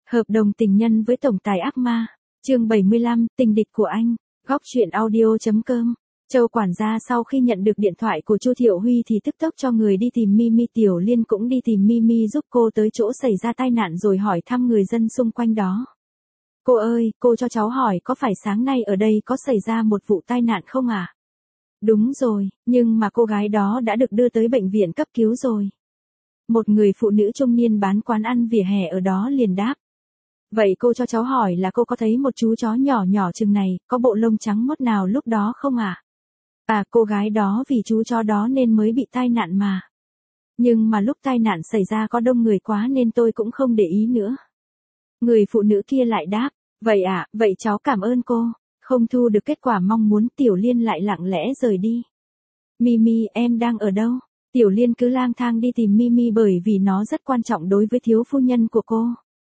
Hợp đồng tình nhân với tổng tài ác ma. Chương 75, tình địch của anh. Góc truyện audio.com. Châu quản gia sau khi nhận được điện thoại của Chu Thiệu Huy thì tức tốc cho người đi tìm Mimi. Tiểu Liên cũng đi tìm Mimi giúp cô tới chỗ xảy ra tai nạn rồi hỏi thăm người dân xung quanh đó. Cô ơi, cô cho cháu hỏi có phải sáng nay ở đây có xảy ra một vụ tai nạn không à? Đúng rồi, nhưng mà cô gái đó đã được đưa tới bệnh viện cấp cứu rồi. Một người phụ nữ trung niên bán quán ăn vỉa hè ở đó liền đáp. Vậy cô cho cháu hỏi là cô có thấy một chú chó nhỏ nhỏ chừng này, có bộ lông trắng mốt nào lúc đó không à? À, cô gái đó vì chú chó đó nên mới bị tai nạn mà. Nhưng mà lúc tai nạn xảy ra có đông người quá nên tôi cũng không để ý nữa. Người phụ nữ kia lại đáp, vậy à, vậy cháu cảm ơn cô. Không thu được kết quả mong muốn, Tiểu Liên lại lặng lẽ rời đi. Mimi, em đang ở đâu? Tiểu Liên cứ lang thang đi tìm Mimi bởi vì nó rất quan trọng đối với thiếu phu nhân của cô.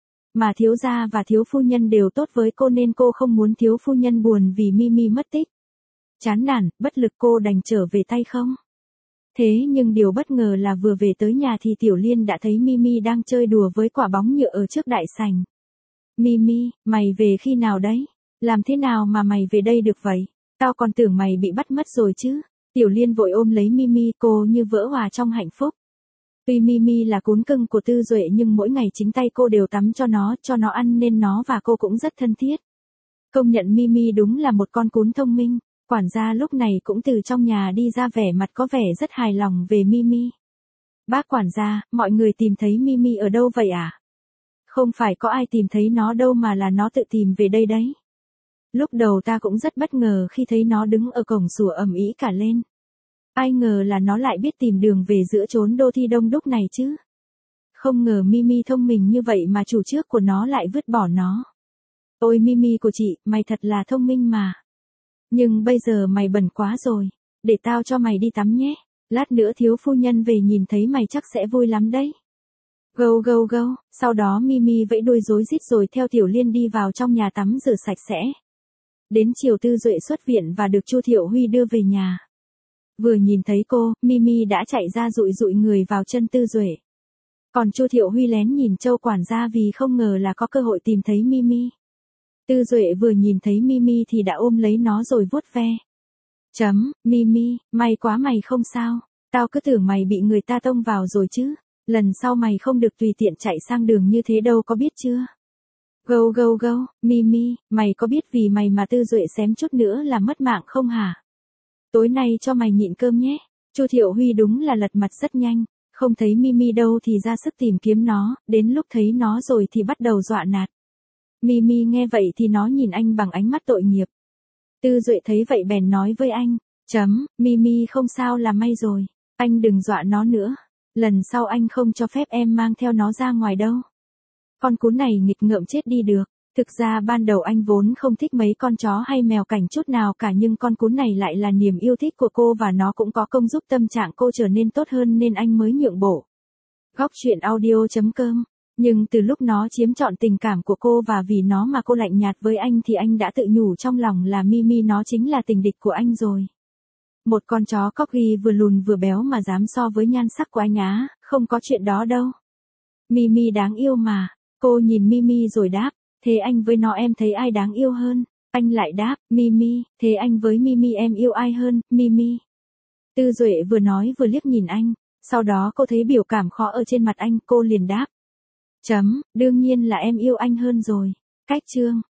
Mà thiếu gia và thiếu phu nhân đều tốt với cô nên cô không muốn thiếu phu nhân buồn vì Mimi mất tích. Chán nản, bất lực cô đành trở về tay không. Thế nhưng điều bất ngờ là vừa về tới nhà thì Tiểu Liên đã thấy Mimi đang chơi đùa với quả bóng nhựa ở trước đại sảnh. Mimi, mày về khi nào đấy? Làm thế nào mà mày về đây được vậy? Tao còn tưởng mày bị bắt mất rồi chứ. Tiểu Liên vội ôm lấy Mimi, cô như vỡ hòa trong hạnh phúc. Tuy Mimi là cún cưng của Tư Duệ nhưng mỗi ngày chính tay cô đều tắm cho nó ăn nên nó và cô cũng rất thân thiết. Công nhận Mimi đúng là một con cún thông minh. Quản gia lúc này cũng từ trong nhà đi ra, vẻ mặt có vẻ rất hài lòng về Mimi. Bác quản gia, mọi người tìm thấy Mimi ở đâu vậy à? Không phải có ai tìm thấy nó đâu mà là nó tự tìm về đây đấy. Lúc đầu ta cũng rất bất ngờ khi thấy nó đứng ở cổng sủa ầm ĩ cả lên. Ai ngờ là nó lại biết tìm đường về giữa chốn đô thị đông đúc này chứ. Không ngờ Mimi thông minh như vậy mà chủ trước của nó lại vứt bỏ nó. Ôi Mimi của chị, mày thật là thông minh mà. Nhưng bây giờ mày bẩn quá rồi. Để tao cho mày đi tắm nhé. Lát nữa thiếu phu nhân về nhìn thấy mày chắc sẽ vui lắm đấy. Gâu gâu gâu. Sau đó Mimi vẫy đuôi rối rít rồi theo Tiểu Liên đi vào trong nhà tắm rửa sạch sẽ. Đến chiều Tư Duệ xuất viện và được Chu Thiệu Huy đưa về nhà. Vừa nhìn thấy cô, Mimi đã chạy ra dụi dụi người vào chân Tư Duệ. Còn Chu Thiệu Huy lén nhìn Châu quản gia vì không ngờ là có cơ hội tìm thấy Mimi. Tư Duệ vừa nhìn thấy Mimi thì đã ôm lấy nó rồi vuốt ve. Mimi, may quá mày không sao. Tao cứ tưởng mày bị người ta tông vào rồi chứ. Lần sau mày không được tùy tiện chạy sang đường như thế đâu, có biết chưa? Gâu gâu gâu, Mimi, mày có biết vì mày mà Tư Duệ xém chút nữa là mất mạng không hả? Tối nay cho mày nhịn cơm nhé. Chu Thiệu Huy đúng là lật mặt rất nhanh. Không thấy Mimi đâu thì ra sức tìm kiếm nó, đến lúc thấy nó rồi thì bắt đầu dọa nạt. Mimi nghe vậy thì nó nhìn anh bằng ánh mắt tội nghiệp. Tư Duệ thấy vậy bèn nói với anh. Mimi không sao là may rồi. Anh đừng dọa nó nữa. Lần sau anh không cho phép em mang theo nó ra ngoài đâu. Con cún này nghịch ngợm chết đi được. Thực ra ban đầu anh vốn không thích mấy con chó hay mèo cảnh chút nào cả, nhưng con cún này lại là niềm yêu thích của cô và nó cũng có công giúp tâm trạng cô trở nên tốt hơn nên anh mới nhượng bộ. Góc truyện audio.com. Nhưng từ lúc nó chiếm trọn tình cảm của cô và vì nó mà cô lạnh nhạt với anh thì anh đã tự nhủ trong lòng là Mimi nó chính là tình địch của anh rồi. Một con chó corgi vừa lùn vừa béo mà dám so với nhan sắc của anh á, không có chuyện đó đâu. Mimi đáng yêu mà. Cô nhìn Mimi rồi đáp, thế anh với nó em thấy ai đáng yêu hơn? Anh lại đáp, Mimi, thế anh với Mimi em yêu ai hơn, Mimi? Tư Duệ vừa nói vừa liếc nhìn anh, sau đó cô thấy biểu cảm khó ở trên mặt anh, cô liền đáp. Đương nhiên là em yêu anh hơn rồi. Cách chương.